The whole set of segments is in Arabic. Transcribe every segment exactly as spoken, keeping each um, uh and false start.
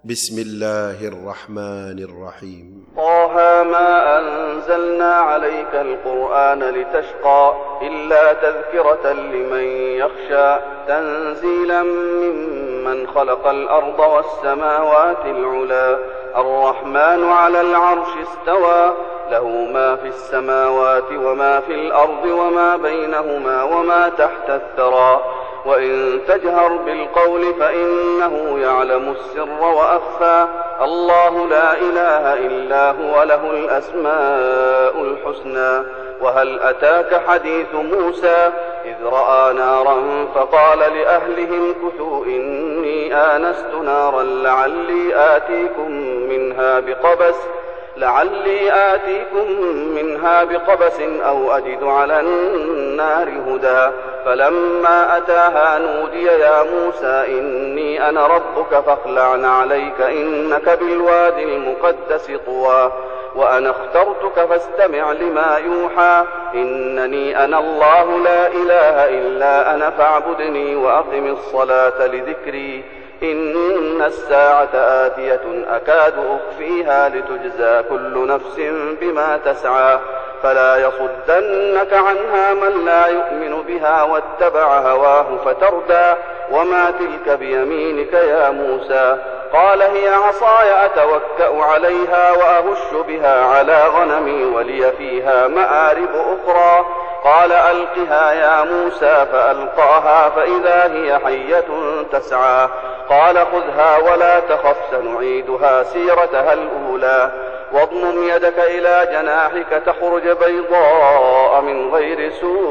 بسم الله الرحمن الرحيم. طه ما أنزلنا عليك القرآن لتشقى إلا تذكرة لمن يخشى تنزيلا ممن خلق الأرض والسماوات العلى الرحمن على العرش استوى له ما في السماوات وما في الأرض وما بينهما وما تحت الثرى وإن تجهر بالقول فإنه يعلم السر وأخفى الله لا إله إلا هو له الأسماء الحسنى وهل أتاك حديث موسى إذ رأى نارا فقال لأهلهم كثوا إني آنست نارا لعلي آتيكم منها بقبس لعلي آتيكم منها بقبس أو أجد على النار هدى فلما أتاها نودي يا موسى إني أنا ربك فاخلع عليك إنك بالوادي المقدس طوى وأنا اخترتك فاستمع لما يوحى إنني أنا الله لا إله إلا أنا فاعبدني وأقم الصلاة لذكري إن الساعة آتية أكاد أخفيها لتجزى كل نفس بما تسعى فلا يصدنك عنها من لا يؤمن بها واتبع هواه فتردى وما تلك بيمينك يا موسى قال هي عصاي أتوكأ عليها وأهش بها على غنمي ولي فيها مآرب أخرى قال ألقها يا موسى فألقاها فإذا هي حية تسعى قال خذها ولا تخف سنعيدها سيرتها الأولى واضمم يدك إلى جناحك تخرج بيضاء من غير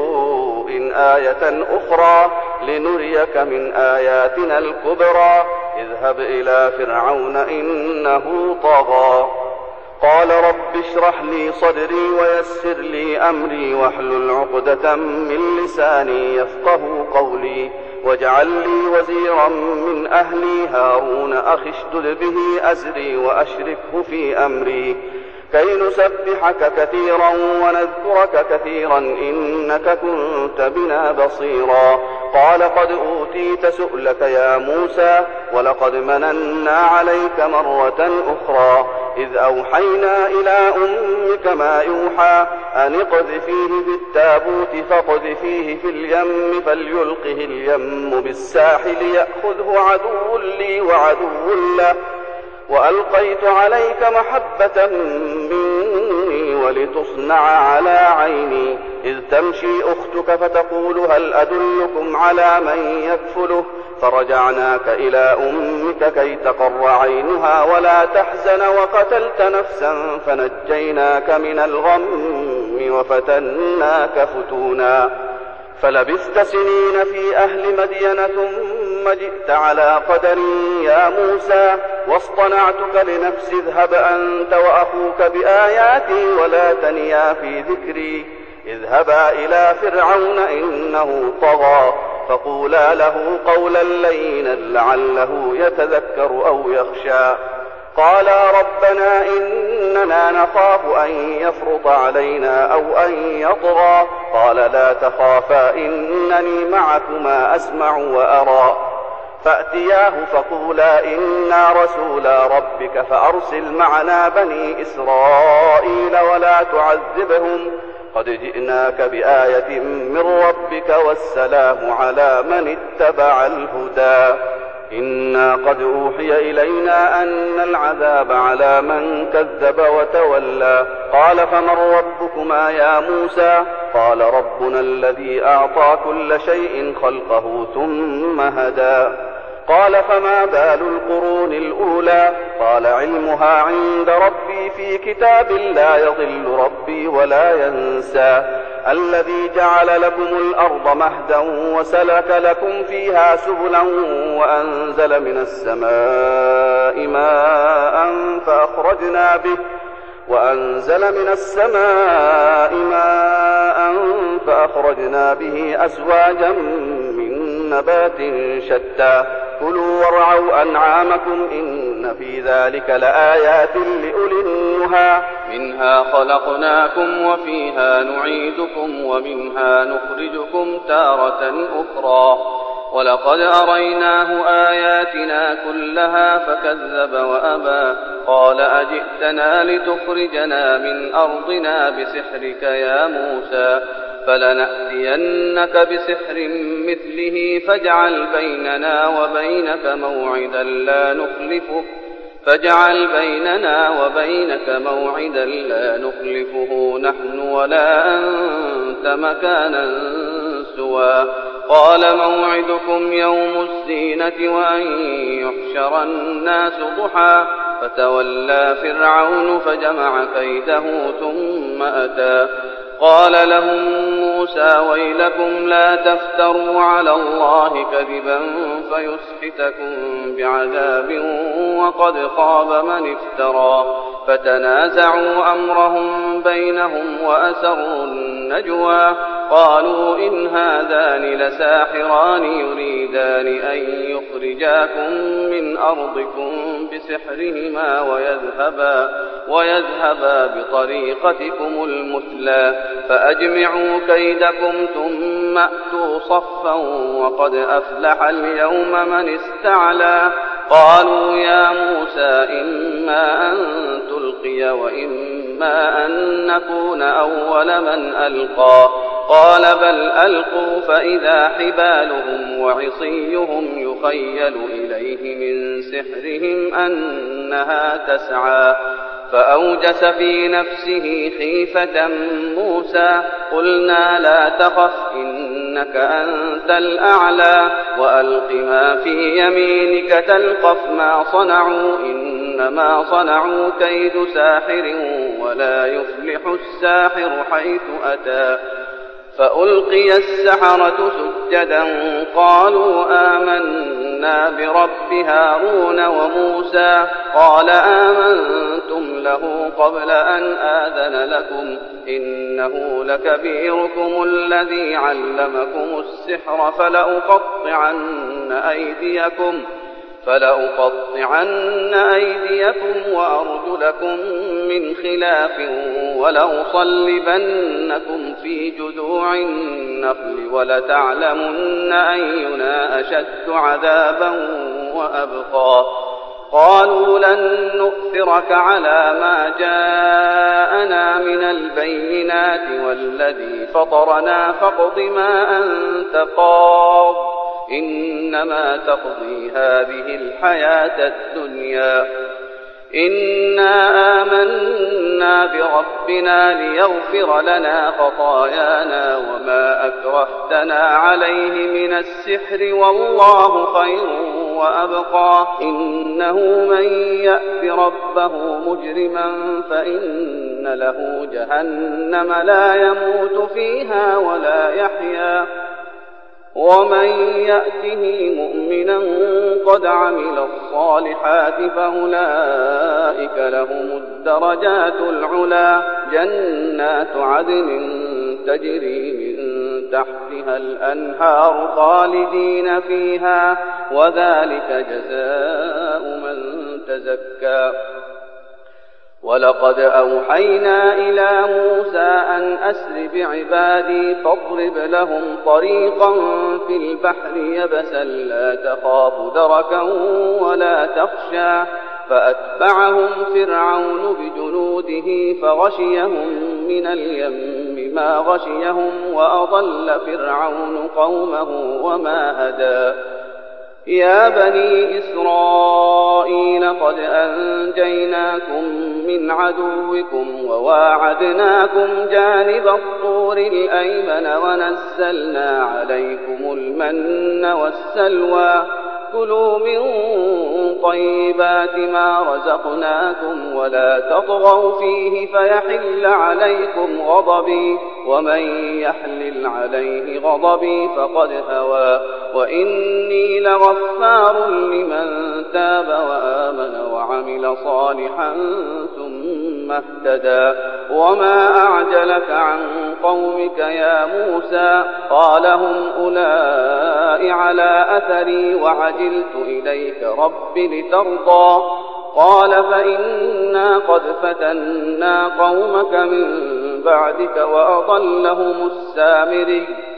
سوء آية أخرى لنريك من آياتنا الكبرى اذهب إلى فرعون إنه طغى قال رب اشرح لي صدري ويسر لي أمري واحلل عقدة من لساني يفقه قولي واجعل لي وزيرا من أهلي هارون أخي اشدد به أزري وأشركه في أمري كي نسبحك كثيرا ونذكرك كثيرا إنك كنت بنا بصيرا قال قد أوتيت سؤلك يا موسى ولقد مننا عليك مرة أخرى إذ أوحينا إلى أمك ما يوحى أن اقذفيه في التابوت فاقذفيه في اليم فليلقه اليم بالساحل يأخذه عدو لي وعدو له وألقيت عليك محبة مني ولتصنع على عيني إذ تمشي أختك فتقول هل أدلكم على من يكفله فرجعناك إلى أمك كي تقر عينها ولا تحزن وقتلت نفسا فنجيناك من الغم وفتناك فتونا فلبثت سنين في أهل مدين ثم جئت على قدر يا موسى واصطنعتك لنفسي اذهب أنت وأخوك بآياتي ولا تنيا في ذكري اذهبا إلى فرعون إنه طغى فقولا له قولا لينا لعله يتذكر أو يخشى قالا ربنا إننا نخاف أن يفرط علينا أو أن يطغى قال لا تخافا إنني معكما أسمع وأرى فأتياه فقولا إنا رسولا ربك فأرسل معنا بني إسرائيل ولا تعذبهم قد جئناك بآية من ربك والسلام على من اتبع الهدى إنا قد أوحي إلينا أن العذاب على من كذب وتولى قال فمن ربكما يا موسى قال ربنا الذي أعطى كل شيء خلقه ثم هدى قال فما بال القرون الأولى قال علمها عند ربي في كتاب لا يضل ربي ولا ينسى الذي جعل لكم الأرض مهدا وسلك لكم فيها سبلا وأنزل من السماء ماء فأخرجنا به وأنزل من السماء ماء فأخرجنا به أزواجا من نبات شتى كلوا وارعوا أنعامكم إن في ذلك لآيات لأولي النهى منها خلقناكم وفيها نعيدكم ومنها نخرجكم تارة أخرى ولقد أريناه آياتنا كلها فكذب وأبى قال أجئتنا لتخرجنا من أرضنا بسحرك يا موسى فلنأتينك بسحر مثله فاجعل بيننا وبينك موعدا لا نخلفه فاجعل بيننا وبينك موعدا لا نخلفه نحن ولا أنت مكانا سوى قال موعدكم يوم الزينة وأن يحشر الناس ضحى فتولى فرعون فجمع كيده ثم أتى قال لهم موسى ويلكم لا تفتروا على الله كذبا فيسحتكم بعذاب وقد خاب من افترى فتنازعوا أمرهم بينهم وأسروا النجوى قالوا إن هذان لساحران يريدان أن يخرجاكم من أرضكم بسحرهما ويذهبا, ويذهبا بطريقتكم المثلى فأجمعوا كيدكم ثم أتوا صفا وقد أفلح اليوم من استعلى قالوا يا موسى إما أن تلقي وإما أن نكون أول من ألقى قال بل ألقوا فإذا حبالهم وعصيهم يخيل إليه من سحرهم أنها تسعى فأوجس في نفسه خيفة موسى قلنا لا تخف إنك أنت الأعلى وألق ما في يمينك تلقف ما صنعوا إنما صنعوا كيد ساحر ولا يفلح الساحر حيث أتى فألقي السحرة سجدا قالوا آمنا برب هارون وموسى قال آمنتم له قبل أن آذن لكم إنه لكبيركم الذي علمكم السحر فلأقطعن أيديكم فلأقطعن أيديكم وأرجلكم من خلاف ولأصلبنكم في جذوع النخل ولتعلمن أينا أشد عذابا وأبقى قالوا لن نؤثرك على ما جاءنا من البينات والذي فطرنا فاقض ما أنت قاض إنما تقضي هذه الحياة الدنيا إنا آمنا بربنا ليغفر لنا خطايانا وما أكرهتنا عليه من السحر والله خير وأبقى إنه من يأت ربه مجرما فإن له جهنم لا يموت فيها ولا يحيا ومن يأته مؤمنا قد عمل الصالحات فأولئك لهم الدرجات العلى جنات عدن تجري من تحتها الأنهار خالدين فيها وذلك جزاء من تزكى ولقد أوحينا إلى موسى أن أسر بعبادي فاضرب لهم طريقا في البحر يبسا لا تخاف دركا ولا تخشى فأتبعهم فرعون بجنوده فغشيهم من اليم ما غشيهم وأضل فرعون قومه وما هدى يا بني إسرائيل قد أنجيناكم من عدوكم وواعدناكم جانب الطور الأيمن ونزلنا عليكم المن والسلوى كلوا من طيبات ما رزقناكم ولا تطغوا فيه فيحل عليكم غضبي ومن يحلل عليه غضبي فقد هوى وإني لغفار لمن تاب وآمن وعمل صالحا ثم اهتدى وما أعجلك عن قومك يا موسى قال هم أولئك على أثري وعجلت إليك رب لترضى قال فإنا قد فتنا قومك من بعدك وأضلهم السامري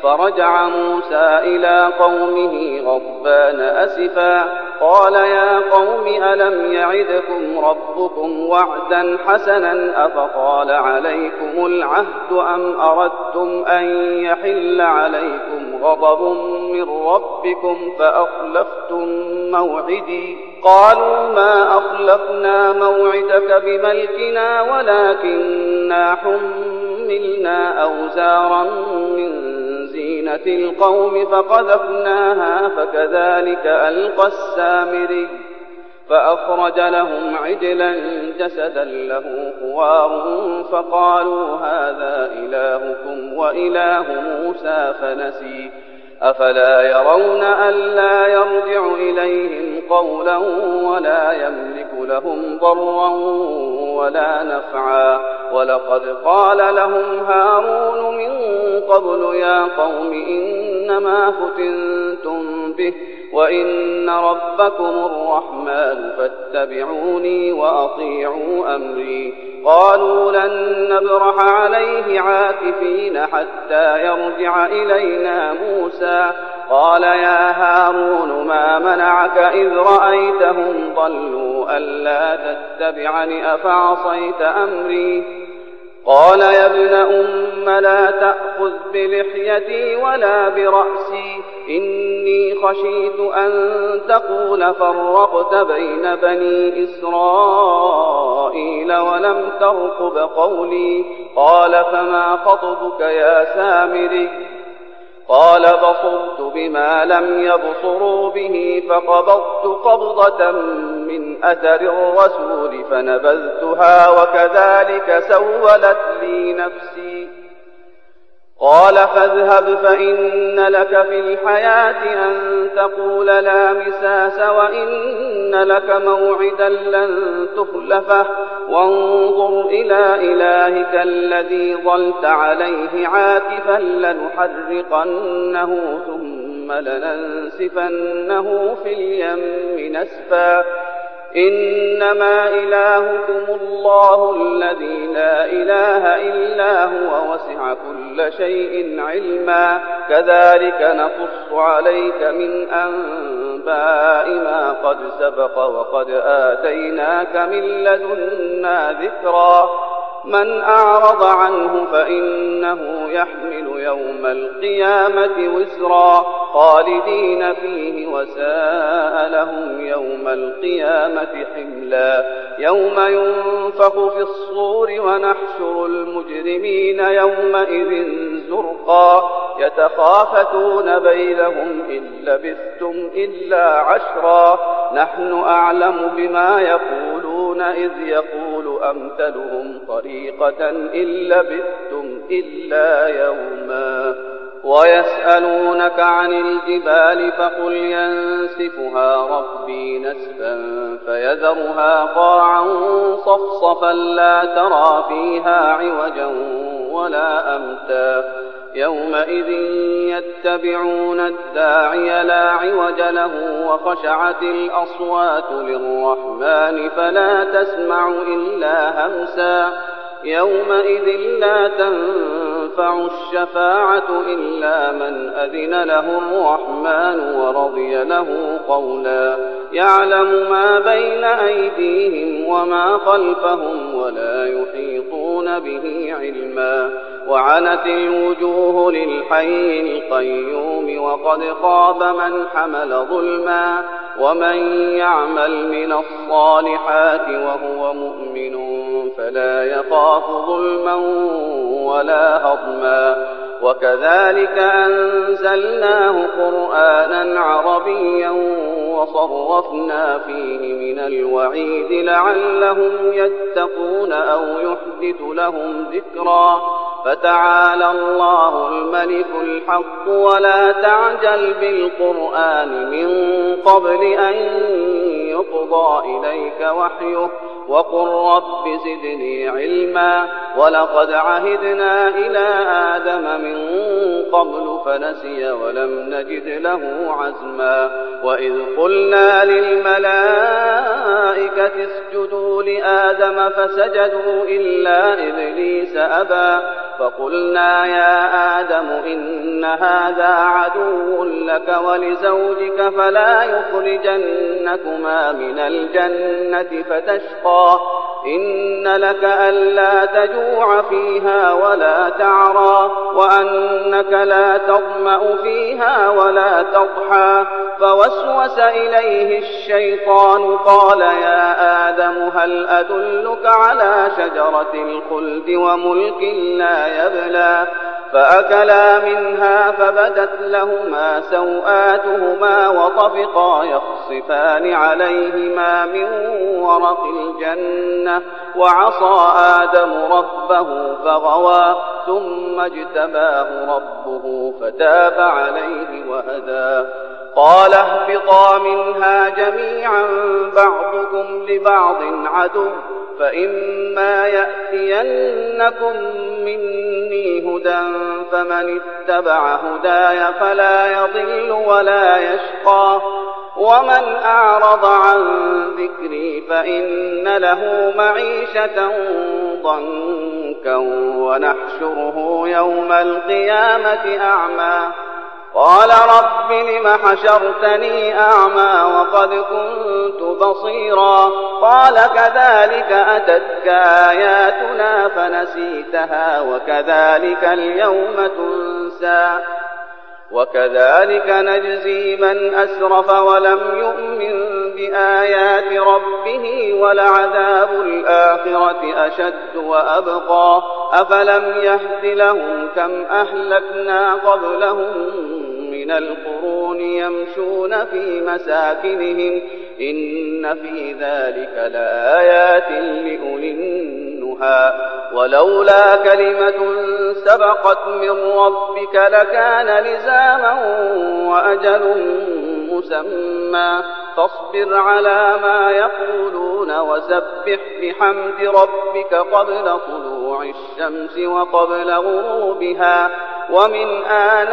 فرجع موسى إلى قومه غضبان أسفا قال يا قوم ألم يعدكم ربكم وعدا حسنا أفطال عليكم العهد أم أردتم أن يحل عليكم غضب من ربكم فأخلفتم موعدي قالوا ما أخلفنا موعدك بملكنا ولكننا حملنا أوزارا من زينة القوم فقذفناها فكذلك ألقى السامري فأخرج لهم عجلا جسدا له خوار فقالوا هذا إلهكم وإله موسى فنسي أفلا يرون ألا يرجع إليهم قولا ولا يملك لهم ضرا ولا نفعا ولقد قال لهم هارون من قبل يا قوم إنما فتنتم به وإن ربكم الرحمن فاتبعوني وأطيعوا أمري قالوا لن نبرح عليه عاكفين حتى يرجع إلينا موسى قال يا هارون ما منعك إذ رأيتهم ضلوا ألا تتبعني أفعصيت أمري قال يا ابن أم لا تأخذ بلحيتي ولا برأسي إني خشيت أن تقول فرقت بين بني إسرائيل ولم ترقب قولي قال فما خطبك يا سامري قال بصرت بما لم يبصروا به فقبضت قبضة من أثر الرسول فنبذتها وكذلك سولت لي نفسي قال فاذهب فإن لك في الحياة أن تقول لا مساس وإن لك موعدا لن تخلفه وانظر إلى إلهك الذي ظلت عليه عاكفا لنحرقنه ثم لننسفنه في اليم نسفا إنما إلهكم الله الذي لا إله إلا هو وسع كل شيء علما كذلك نقص عليك من أنباء ما قد سبق وقد آتيناك من لدنا ذكرا من أعرض عنه فإنه يحمل يوم القيامة وزرا خالدين فيه وساء لهم يوم القيامة حملا يوم ينفخ في الصور ونحشر المجرمين يومئذ زرقا يتخافتون بينهم إن لبثتم إلا عشرا نحن أعلم بما يقولون إذ يقول أمثلهم طريقة إن لبثتم إلا يوما ويسألونك عن الجبال فقل ينسفها ربي نسفا فيذرها قاعا صفصفا لا ترى فيها عوجا ولا أمتا يومئذ يتبعون الداعي لا عوج له وخشعت الأصوات للرحمن فلا تسمع إلا همسا يومئذ لا تنفع الشفاعة إلا من أذن له الرحمن ورضي له قولا يعلم ما بين أيديهم وما خلفهم ولا يحيطون به علما وعنت الوجوه للحي القيوم وقد خاب من حمل ظلما ومن يعمل من الصالحات وهو مؤمن فلا يخاف ظلما ولا هضما وكذلك أنزلناه قرآنا عربيا وصرفنا فيه من الوعيد لعلهم يتقون أو يحدث لهم ذكرا فتعالى الله الملك الحق ولا تعجل بالقرآن من قبل أن يقضى إليك وحيه وقل رب زدني علما ولقد عهدنا إلى آدم من قبل فنسي ولم نجد له عزما وإذ قلنا للملائكة اسجدوا لآدم فسجدوا إلا إبليس أبى فقلنا يا آدم إن هذا عدو لك ولزوجك فلا يخرجنكما من الجنة فتشقى إن لك ألا تجوع فيها ولا تعرى وأنك لا تظمأ فيها ولا تضحى فوسوس إليه الشيطان قال يا آدم هل أدلك على شجرة الخلد وملك لا يبلى فأكلا منها فبدت لهما سوآتهما وطفقا يخصفان عليهما من ورق الجنة وعصى آدم ربه فغوى ثم اجتباه ربه فتاب عليه وهدى قال اهبطا منها جميعا بعضكم لبعض عدو فإما يأتينكم مني هدى فمن اتبع هداي فلا يضل ولا يشقى ومن أعرض عن ذكري فإن له معيشة ضنكا ونحشره يوم القيامة أعمى قال رب لم حشرتني أعمى وقد كنت بصيرا قال كذلك أتتك آياتنا فنسيتها وكذلك اليوم تنسى وكذلك نجزي من أسرف ولم يؤمن بآيات ربه ولعذاب الآخرة أشد وأبقى أفلم يهد لهم كم أهلكنا قبلهم من القرون يمشون في مساكنهم إن في ذلك لآيات لأولي النهى ولولا كلمة سبقت من ربك لكان لزاما وأجل مسمى فاصبر على ما يقولون وسبح بحمد ربك قبل طلوع الشمس وقبل غروبها ومن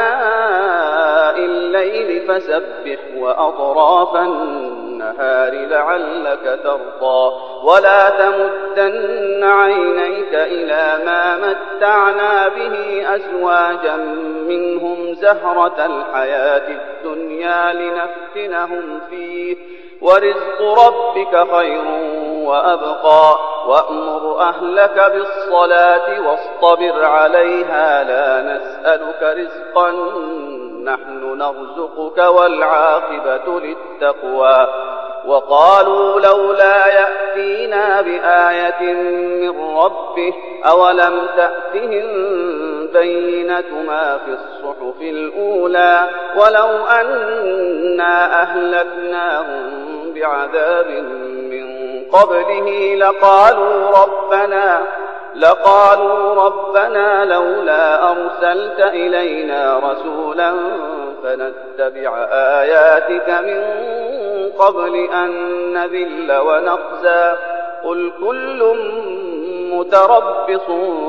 آناء الليل فسبح وأطراف النهار لعلك ترضى ولا تمدن عينيك إلى ما متعنا به أزواجا منهم زهرة الحياة الدنيا لنفتنهم فيه ورزق ربك خير وأبقى وأمر أهلك بالصلاة واصطبر عليها لا نسألك رزقا نحن نرزقك والعاقبة للتقوى وقالوا لولا يأتينا بآية من ربه أولم تأتهم بينة ما في الصحف الأولى ولو أنا أهلكناهم بعذاب من قبله لقالوا ربنا لقالوا ربنا لولا أرسلت إلينا رسولا فنتبع آياتك من قبل أن نذل ونخزى قل كل متربص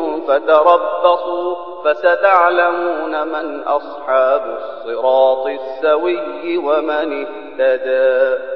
فتربصوا فستعلمون من أصحاب الصراط السوي ومن اهتدى.